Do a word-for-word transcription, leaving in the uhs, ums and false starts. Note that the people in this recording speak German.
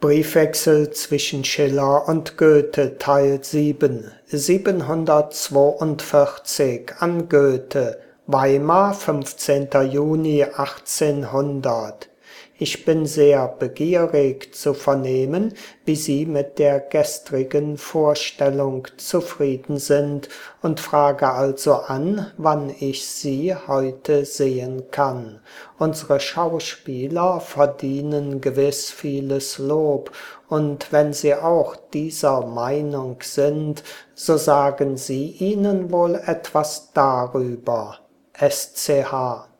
Briefwechsel zwischen Schiller und Goethe Teil sieben, siebenhundertzweiundvierzig an Goethe, Weimar, fünfzehnter Juni achtzehnhundert. Ich bin sehr begierig zu vernehmen, wie Sie mit der gestrigen Vorstellung zufrieden sind, und frage also an, wann ich Sie heute sehen kann. Unsere Schauspieler verdienen gewiss vieles Lob, und wenn Sie auch dieser Meinung sind, so sagen Sie ihnen wohl etwas darüber. S C H